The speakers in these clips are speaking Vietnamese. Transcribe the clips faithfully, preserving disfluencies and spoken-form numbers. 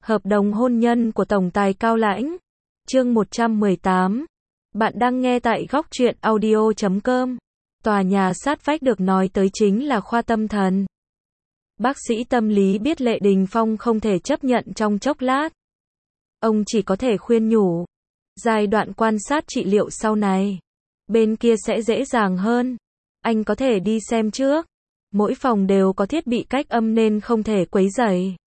Hợp đồng hôn nhân của tổng tài Cao Lãnh. Chương một trăm mười tám. Bạn đang nghe tại góc truyện audio chấm com. Tòa nhà sát vách được nói tới chính là khoa tâm thần. Bác sĩ tâm lý biết Lệ Đình Phong không thể chấp nhận trong chốc lát. Ông chỉ có thể khuyên nhủ. Giai đoạn quan sát trị liệu sau này, bên kia sẽ dễ dàng hơn. Anh có thể đi xem trước. Mỗi phòng đều có thiết bị cách âm nên không thể quấy rầy.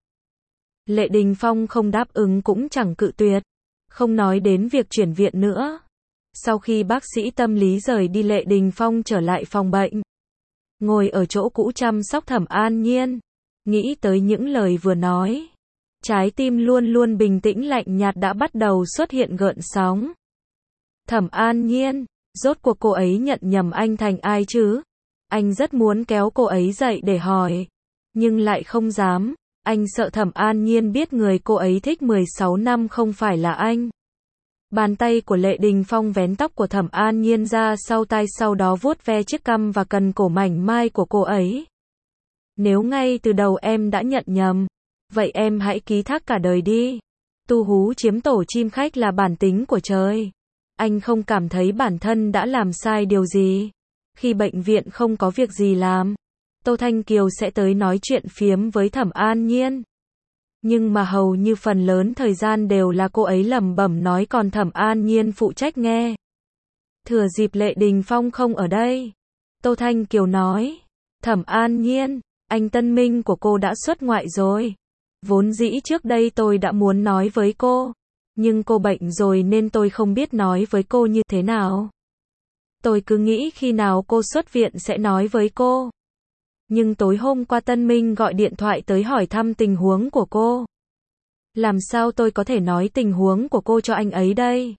Lệ Đình Phong không đáp ứng cũng chẳng cự tuyệt. Không nói đến việc chuyển viện nữa. Sau khi bác sĩ tâm lý rời đi, Lệ Đình Phong trở lại phòng bệnh. Ngồi ở chỗ cũ chăm sóc Thẩm An Nhiên. Nghĩ tới những lời vừa nói. Trái tim luôn luôn bình tĩnh lạnh nhạt đã bắt đầu xuất hiện gợn sóng. Thẩm An Nhiên, rốt cuộc cô ấy nhận nhầm anh thành ai chứ? Anh rất muốn kéo cô ấy dậy để hỏi. Nhưng lại không dám. Anh sợ Thẩm An Nhiên biết người cô ấy thích mười sáu năm không phải là anh. Bàn tay của Lệ Đình Phong vén tóc của Thẩm An Nhiên ra sau tai, sau đó vuốt ve chiếc cằm và cần cổ mảnh mai của cô ấy. Nếu ngay từ đầu em đã nhận nhầm, vậy em hãy ký thác cả đời đi. Tu hú chiếm tổ chim khách là bản tính của trời. Anh không cảm thấy bản thân đã làm sai điều gì. Khi bệnh viện không có việc gì làm, Tô Thanh Kiều sẽ tới nói chuyện phiếm với Thẩm An Nhiên. Nhưng mà hầu như phần lớn thời gian đều là cô ấy lẩm bẩm nói, còn Thẩm An Nhiên phụ trách nghe. Thừa dịp Lệ Đình Phong không ở đây, Tô Thanh Kiều nói, Thẩm An Nhiên, anh tân minh của cô đã xuất ngoại rồi. Vốn dĩ trước đây tôi đã muốn nói với cô, nhưng cô bệnh rồi nên tôi không biết nói với cô như thế nào. Tôi cứ nghĩ khi nào cô xuất viện sẽ nói với cô. Nhưng tối hôm qua Tân Minh gọi điện thoại tới hỏi thăm tình huống của cô. Làm sao tôi có thể nói tình huống của cô cho anh ấy đây?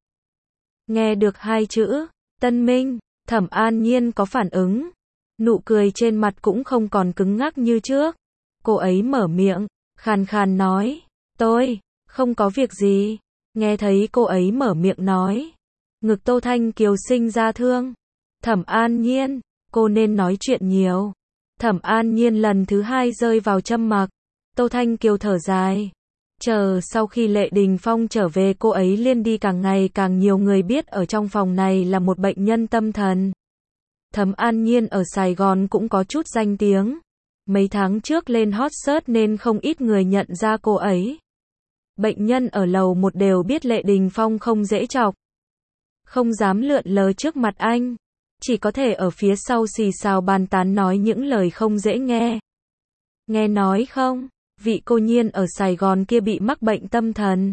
Nghe được hai chữ, Tân Minh, Thẩm An Nhiên có phản ứng. Nụ cười trên mặt cũng không còn cứng ngắc như trước. Cô ấy mở miệng, khàn khàn nói, tôi, không có việc gì. Nghe thấy cô ấy mở miệng nói, ngực Tô Thanh Kiều sinh ra thương. Thẩm An Nhiên, cô nên nói chuyện nhiều. Thẩm An Nhiên lần thứ hai rơi vào trầm mặc. Tô Thanh Kiều thở dài. Chờ sau khi Lệ Đình Phong trở về, cô ấy liên đi, càng ngày càng nhiều người biết ở trong phòng này là một bệnh nhân tâm thần. Thẩm An Nhiên ở Sài Gòn cũng có chút danh tiếng. Mấy tháng trước lên hot search nên không ít người nhận ra cô ấy. Bệnh nhân ở lầu một đều biết Lệ Đình Phong không dễ chọc. Không dám lượn lờ trước mặt anh. Chỉ có thể ở phía sau xì xào bàn tán nói những lời không dễ nghe. Nghe nói không, vị cô Nhiên ở Sài Gòn kia bị mắc bệnh tâm thần.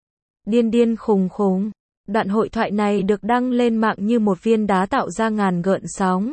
Điên điên khùng khùng. Đoạn hội thoại này được đăng lên mạng như một viên đá tạo ra ngàn gợn sóng.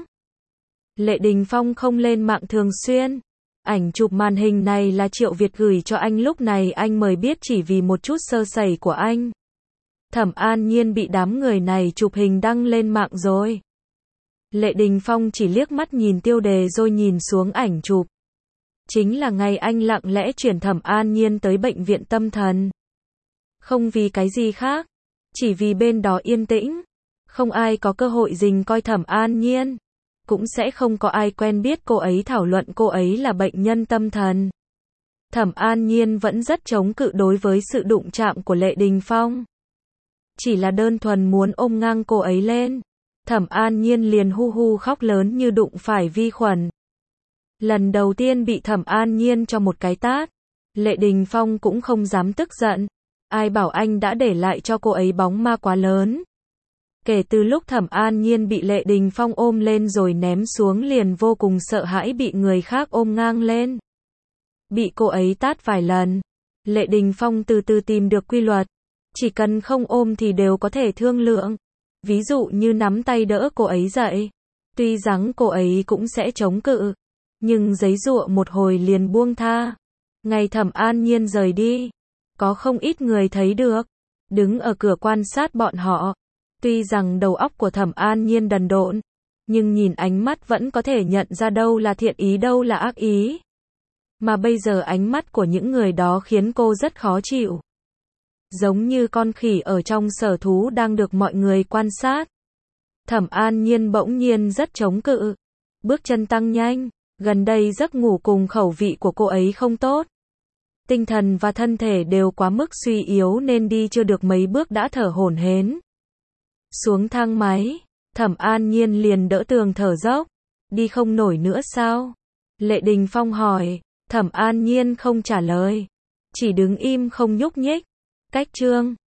Lệ Đình Phong không lên mạng thường xuyên. Ảnh chụp màn hình này là Triệu Việt gửi cho anh, lúc này anh mới biết chỉ vì một chút sơ sẩy của anh. Thẩm An Nhiên bị đám người này chụp hình đăng lên mạng rồi. Lệ Đình Phong chỉ liếc mắt nhìn tiêu đề rồi nhìn xuống ảnh chụp. Chính là ngày anh lặng lẽ chuyển Thẩm An Nhiên tới bệnh viện tâm thần. Không vì cái gì khác, chỉ vì bên đó yên tĩnh. Không ai có cơ hội rình coi Thẩm An Nhiên. Cũng sẽ không có ai quen biết cô ấy, thảo luận cô ấy là bệnh nhân tâm thần. Thẩm An Nhiên vẫn rất chống cự đối với sự đụng chạm của Lệ Đình Phong. Chỉ là đơn thuần muốn ôm ngang cô ấy lên. Thẩm An Nhiên liền hu hu khóc lớn như đụng phải vi khuẩn. Lần đầu tiên bị Thẩm An Nhiên cho một cái tát, Lệ Đình Phong cũng không dám tức giận. Ai bảo anh đã để lại cho cô ấy bóng ma quá lớn. Kể từ lúc Thẩm An Nhiên bị Lệ Đình Phong ôm lên rồi ném xuống, liền vô cùng sợ hãi bị người khác ôm ngang lên. Bị cô ấy tát vài lần, Lệ Đình Phong từ từ tìm được quy luật. Chỉ cần không ôm thì đều có thể thương lượng. Ví dụ như nắm tay đỡ cô ấy dậy. Tuy rằng cô ấy cũng sẽ chống cự, nhưng giấy giụa một hồi liền buông tha. Ngày Thẩm An Nhiên rời đi, có không ít người thấy được, đứng ở cửa quan sát bọn họ. Tuy rằng đầu óc của Thẩm An Nhiên đần độn, nhưng nhìn ánh mắt vẫn có thể nhận ra đâu là thiện ý đâu là ác ý. Mà bây giờ ánh mắt của những người đó khiến cô rất khó chịu. Giống như con khỉ ở trong sở thú đang được mọi người quan sát. Thẩm An Nhiên bỗng nhiên rất chống cự. Bước chân tăng nhanh. Gần đây giấc ngủ cùng khẩu vị của cô ấy không tốt. Tinh thần và thân thể đều quá mức suy yếu nên đi chưa được mấy bước đã thở hổn hển. Xuống thang máy, Thẩm An Nhiên liền đỡ tường thở dốc. Đi không nổi nữa sao? Lệ Đình Phong hỏi. Thẩm An Nhiên không trả lời, chỉ đứng im không nhúc nhích. Cách chương